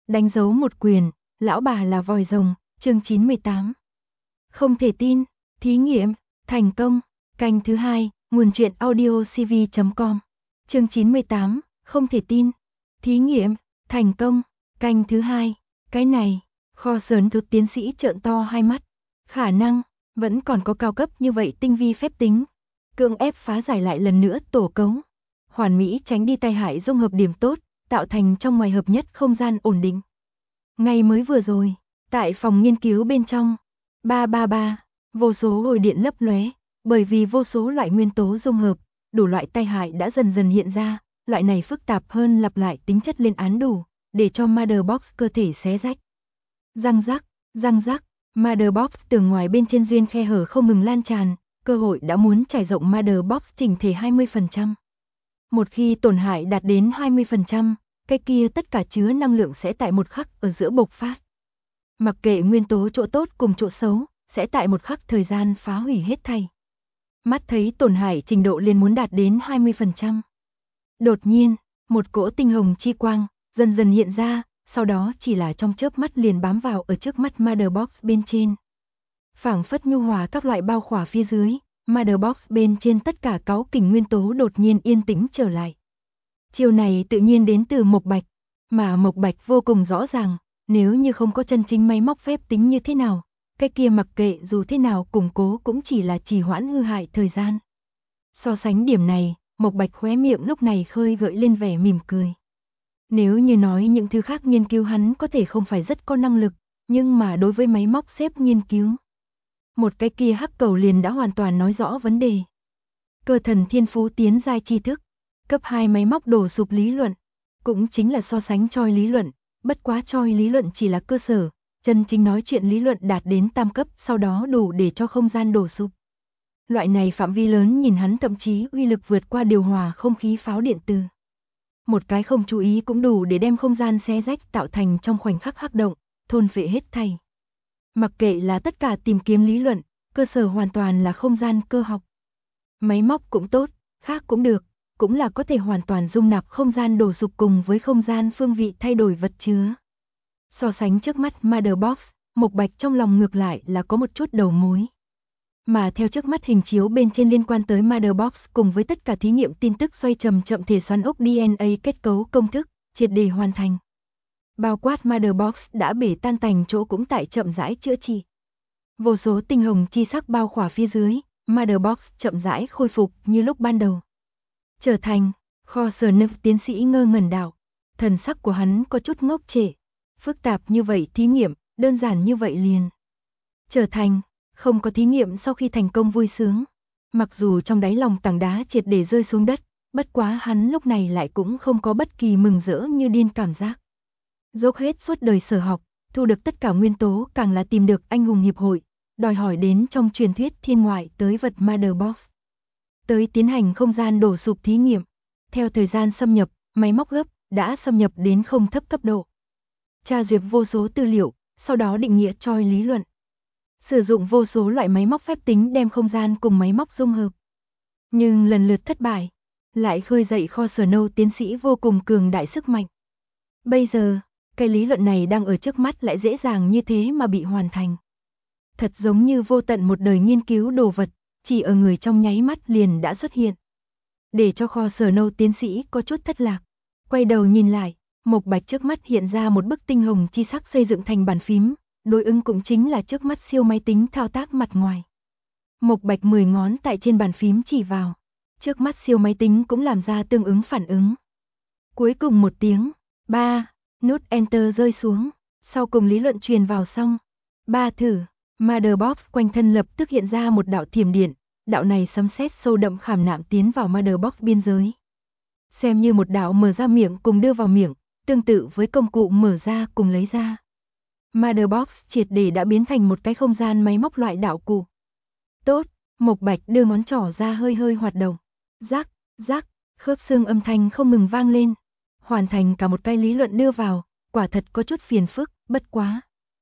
Đánh dấu một quyền, lão bà là vòi rồng, chương 98. Không thể tin, thí nghiệm, thành công, canh thứ 2, nguồn truyện audiocv.com. Chương 98, không thể tin, thí nghiệm, thành công, canh thứ 2, cái này, kho sớn thuộc tiến sĩ trợn to hai mắt. Khả năng, vẫn còn có cao cấp như vậy tinh vi phép tính. Cưỡng ép phá giải lại lần nữa tổ cấu. Hoàn mỹ tránh đi tai hại dung hợp điểm tốt, tạo thành trong ngoài hợp nhất không gian ổn định. Ngày mới vừa rồi, tại phòng nghiên cứu bên trong, 333, vô số hồi điện lấp lóe, bởi vì vô số loại nguyên tố dung hợp, đủ loại tai hại đã dần dần hiện ra, loại này phức tạp hơn lặp lại tính chất lên án đủ, để cho Motherbox cơ thể xé rách. Răng rắc, Motherbox tường ngoài bên trên duyên khe hở không ngừng lan tràn, cơ hội đã muốn trải rộng Motherbox chỉnh thể 20%. Một khi tổn hại đạt đến 20%, cái kia tất cả chứa năng lượng sẽ tại một khắc ở giữa bộc phát. Mặc kệ nguyên tố chỗ tốt cùng chỗ xấu, sẽ tại một khắc thời gian phá hủy hết thảy. Mắt thấy tổn hại trình độ liền muốn đạt đến 20%. Đột nhiên, một cỗ tinh hồng chi quang dần dần hiện ra, sau đó chỉ là trong chớp mắt liền bám vào ở trước mắt Motherbox bên trên. Phảng phất nhu hòa các loại bao khỏa phía dưới, Motherbox bên trên tất cả cáu kình nguyên tố đột nhiên yên tĩnh trở lại. Chiều này tự nhiên đến từ Mộc Bạch, mà Mộc Bạch vô cùng rõ ràng, nếu như không có chân chính máy móc phép tính như thế nào, cái kia mặc kệ dù thế nào củng cố cũng chỉ là trì hoãn hư hại thời gian. So sánh điểm này, Mộc Bạch khóe miệng lúc này khơi gợi lên vẻ mỉm cười. Nếu như nói những thứ khác nghiên cứu hắn có thể không phải rất có năng lực, nhưng mà đối với máy móc xếp nghiên cứu, một cái kia hắc cầu liền đã hoàn toàn nói rõ vấn đề. Cơ thần thiên phú tiến giai tri thức, cấp 2 máy móc đổ sụp lý luận, cũng chính là so sánh choi lý luận, bất quá choi lý luận chỉ là cơ sở, chân chính nói chuyện lý luận đạt đến tam cấp sau đó đủ để cho không gian đổ sụp. Loại này phạm vi lớn nhìn hắn thậm chí uy lực vượt qua điều hòa không khí pháo điện từ. Một cái không chú ý cũng đủ để đem không gian xé rách tạo thành trong khoảnh khắc hắc động, thôn phệ hết thảy. Mặc kệ là tất cả tìm kiếm lý luận, cơ sở hoàn toàn là không gian cơ học. Máy móc cũng tốt, khác cũng được, cũng là có thể hoàn toàn dung nạp không gian đổ sụp cùng với không gian phương vị thay đổi vật chứa. So sánh trước mắt Motherbox, Mộc Bạch trong lòng ngược lại là có một chút đầu mối. Mà theo trước mắt hình chiếu bên trên liên quan tới Motherbox cùng với tất cả thí nghiệm tin tức xoay chậm thể xoắn ốc DNA kết cấu công thức, triệt để hoàn thành. Bao quát Motherbox đã bể tan tành chỗ cũng tại chậm rãi chữa trị. Vô số tinh hồng chi sắc bao khỏa phía dưới, Motherbox chậm rãi khôi phục như lúc ban đầu. Trở thành, kho sở nực tiến sĩ ngơ ngẩn đảo, thần sắc của hắn có chút ngốc trệ. Phức tạp như vậy thí nghiệm, đơn giản như vậy liền. Trở thành, không có thí nghiệm sau khi thành công vui sướng. Mặc dù trong đáy lòng tảng đá triệt để rơi xuống đất, bất quá hắn lúc này lại cũng không có bất kỳ mừng rỡ như điên cảm giác. Dốc hết suốt đời sở học, thu được tất cả nguyên tố càng là tìm được anh hùng hiệp hội, đòi hỏi đến trong truyền thuyết thiên ngoại tới vật Motherbox. Tới tiến hành không gian đổ sụp thí nghiệm. Theo thời gian xâm nhập, máy móc gấp đã xâm nhập đến không thấp cấp độ. Tra duyệt vô số tư liệu, sau đó định nghĩa choi lý luận. Sử dụng vô số loại máy móc phép tính đem không gian cùng máy móc dung hợp. Nhưng lần lượt thất bại, lại khơi dậy kho sở nâu tiến sĩ vô cùng cường đại sức mạnh. Bây giờ, cái lý luận này đang ở trước mắt lại dễ dàng như thế mà bị hoàn thành. Thật giống như vô tận một đời nghiên cứu đồ vật, chỉ ở người trong nháy mắt liền đã xuất hiện. Để cho kho sở nâu tiến sĩ có chút thất lạc. Quay đầu nhìn lại, Mộc Bạch trước mắt hiện ra một bức tinh hồng chi sắc xây dựng thành bàn phím, đối ứng cũng chính là trước mắt siêu máy tính thao tác mặt ngoài. Mộc Bạch 10 ngón tại trên bàn phím chỉ vào, trước mắt siêu máy tính cũng làm ra tương ứng phản ứng. Cuối cùng một tiếng, 3, nút Enter rơi xuống, sau cùng lý luận truyền vào xong. 3 thử, Motherbox quanh thân lập tức hiện ra một đạo thiểm điện, đạo này sấm sét sâu đậm khảm nạm tiến vào Motherbox biên giới. Xem như một đạo mở ra miệng cùng đưa vào miệng, tương tự với công cụ mở ra cùng lấy ra. Motherbox triệt để đã biến thành một cái không gian máy móc loại đạo cụ. Tốt, Mộc Bạch đưa ngón trỏ ra hơi hơi hoạt động. Rắc, rắc, khớp xương âm thanh không ngừng vang lên. Hoàn thành cả một cái lý luận đưa vào, quả thật có chút phiền phức, bất quá.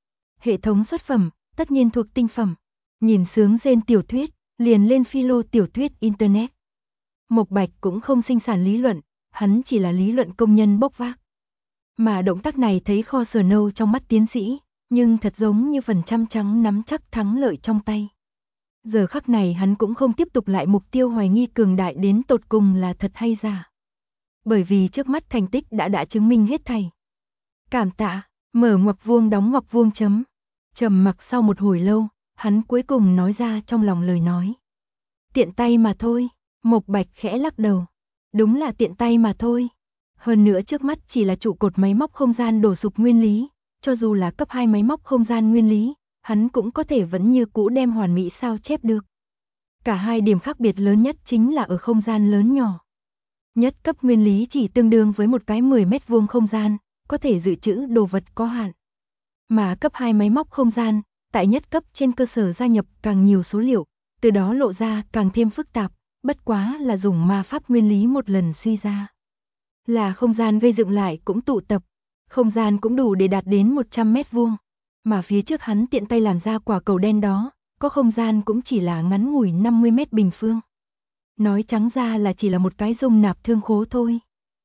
Hệ thống xuất phẩm, tất nhiên thuộc tinh phẩm. Nhìn sướng rên tiểu thuyết, liền lên philo tiểu thuyết Internet. Mộc Bạch cũng không sinh sản lý luận, hắn chỉ là lý luận công nhân bốc vác. Mà động tác này thấy kho sờ nâu trong mắt tiến sĩ, nhưng thật giống như phần trăm trắng nắm chắc thắng lợi trong tay. Giờ khắc này hắn cũng không tiếp tục lại mục tiêu hoài nghi cường đại đến tột cùng là thật hay giả. Bởi vì trước mắt thành tích đã chứng minh hết thảy. Cảm tạ, mở ngoặc vuông đóng ngoặc vuông chấm. Trầm mặc sau một hồi lâu, hắn cuối cùng nói ra trong lòng lời nói. Tiện tay mà thôi, Mộc Bạch khẽ lắc đầu. Đúng là tiện tay mà thôi. Hơn nữa trước mắt chỉ là trụ cột máy móc không gian đổ sụp nguyên lý, cho dù là cấp 2 máy móc không gian nguyên lý, hắn cũng có thể vẫn như cũ đem hoàn mỹ sao chép được. Cả hai điểm khác biệt lớn nhất chính là ở không gian lớn nhỏ. Nhất cấp nguyên lý chỉ tương đương với một cái 10 mét vuông không gian, có thể dự trữ đồ vật có hạn. Mà cấp 2 máy móc không gian, tại nhất cấp trên cơ sở gia nhập càng nhiều số liệu, từ đó lộ ra càng thêm phức tạp, bất quá là dùng ma pháp nguyên lý một lần suy ra. Là không gian gây dựng lại cũng tụ tập, không gian cũng đủ để đạt đến 100 mét vuông, mà phía trước hắn tiện tay làm ra quả cầu đen đó, có không gian cũng chỉ là ngắn ngủi 50 mét bình phương. Nói trắng ra là chỉ là một cái dung nạp thương khố thôi.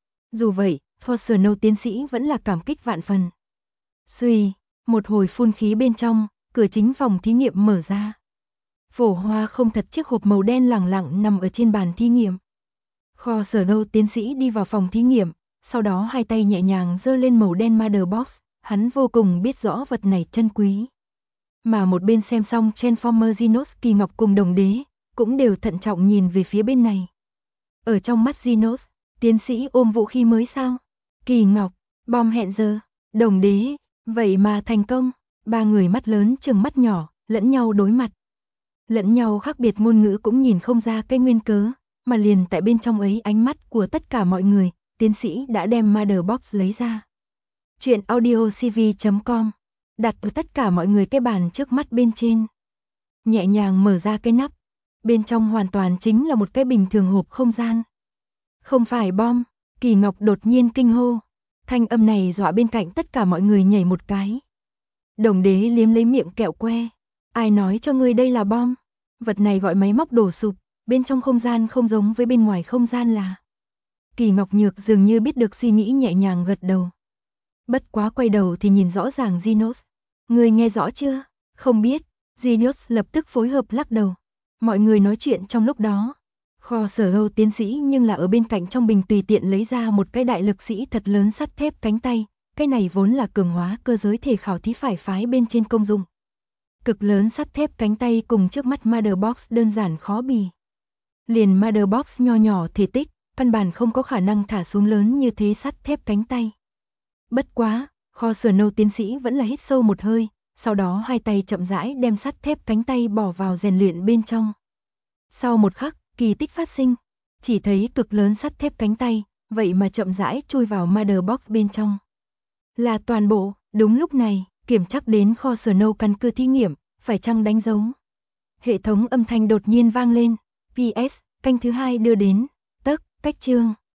Dù vậy, Forcerno tiến sĩ vẫn là cảm kích vạn phần. Suy, một hồi phun khí bên trong, cửa chính phòng thí nghiệm mở ra. Phổ Hoa không thật chiếc hộp màu đen lẳng lặng nằm ở trên bàn thí nghiệm. Forcerno tiến sĩ đi vào phòng thí nghiệm, sau đó hai tay nhẹ nhàng giơ lên màu đen Mother Box, hắn vô cùng biết rõ vật này chân quý. Mà một bên xem xong Transformer Genos, Kỳ Ngọc cùng Đồng Đế, cũng đều thận trọng nhìn về phía bên này. Ở trong mắt Genos, tiến sĩ ôm vũ khí mới sao? Kỳ Ngọc, bom hẹn giờ, Đồng Đế, vậy mà thành công. Ba người mắt lớn chừng mắt nhỏ, lẫn nhau đối mặt. Lẫn nhau khác biệt ngôn ngữ cũng nhìn không ra cái nguyên cớ, mà liền tại bên trong ấy ánh mắt của tất cả mọi người, tiến sĩ đã đem Mother Box lấy ra. Chuyện audiocv.com, đặt ở tất cả mọi người cái bàn trước mắt bên trên. Nhẹ nhàng mở ra cái nắp, bên trong hoàn toàn chính là một cái bình thường hộp không gian. Không phải bom, Kỳ Ngọc đột nhiên kinh hô. Thanh âm này dọa bên cạnh tất cả mọi người nhảy một cái. Đồng Đế liếm lấy miệng kẹo que. Ai nói cho ngươi đây là bom? Vật này gọi máy móc đổ sụp, bên trong không gian không giống với bên ngoài không gian là. Kỳ Ngọc Nhược dường như biết được suy nghĩ nhẹ nhàng gật đầu. Bất quá quay đầu thì nhìn rõ ràng Genos. Ngươi nghe rõ chưa? Không biết. Genos lập tức phối hợp lắc đầu. Mọi người nói chuyện trong lúc đó. Kho sở hâu tiến sĩ nhưng là ở bên cạnh trong bình tùy tiện lấy ra một cái đại lực sĩ thật lớn sắt thép cánh tay. Cái này vốn là cường hóa cơ giới thể khảo thí phải phái bên trên công dụng. Cực lớn sắt thép cánh tay cùng trước mắt Mother Box đơn giản khó bì. Liền Mother Box nho nhỏ thể tích, căn bản không có khả năng thả xuống lớn như thế sắt thép cánh tay. Bất quá, kho sở nâu tiến sĩ vẫn là hít sâu một hơi, sau đó hai tay chậm rãi đem sắt thép cánh tay bỏ vào rèn luyện bên trong. Sau một khắc, kỳ tích phát sinh, chỉ thấy cực lớn sắt thép cánh tay, vậy mà chậm rãi chui vào Mother Box bên trong. Là toàn bộ, đúng lúc này, kiểm chắc đến kho sở nâu căn cứ thí nghiệm, phải chăng đánh dấu. Hệ thống âm thanh đột nhiên vang lên, PS, canh thứ 2 đưa đến, cách chương.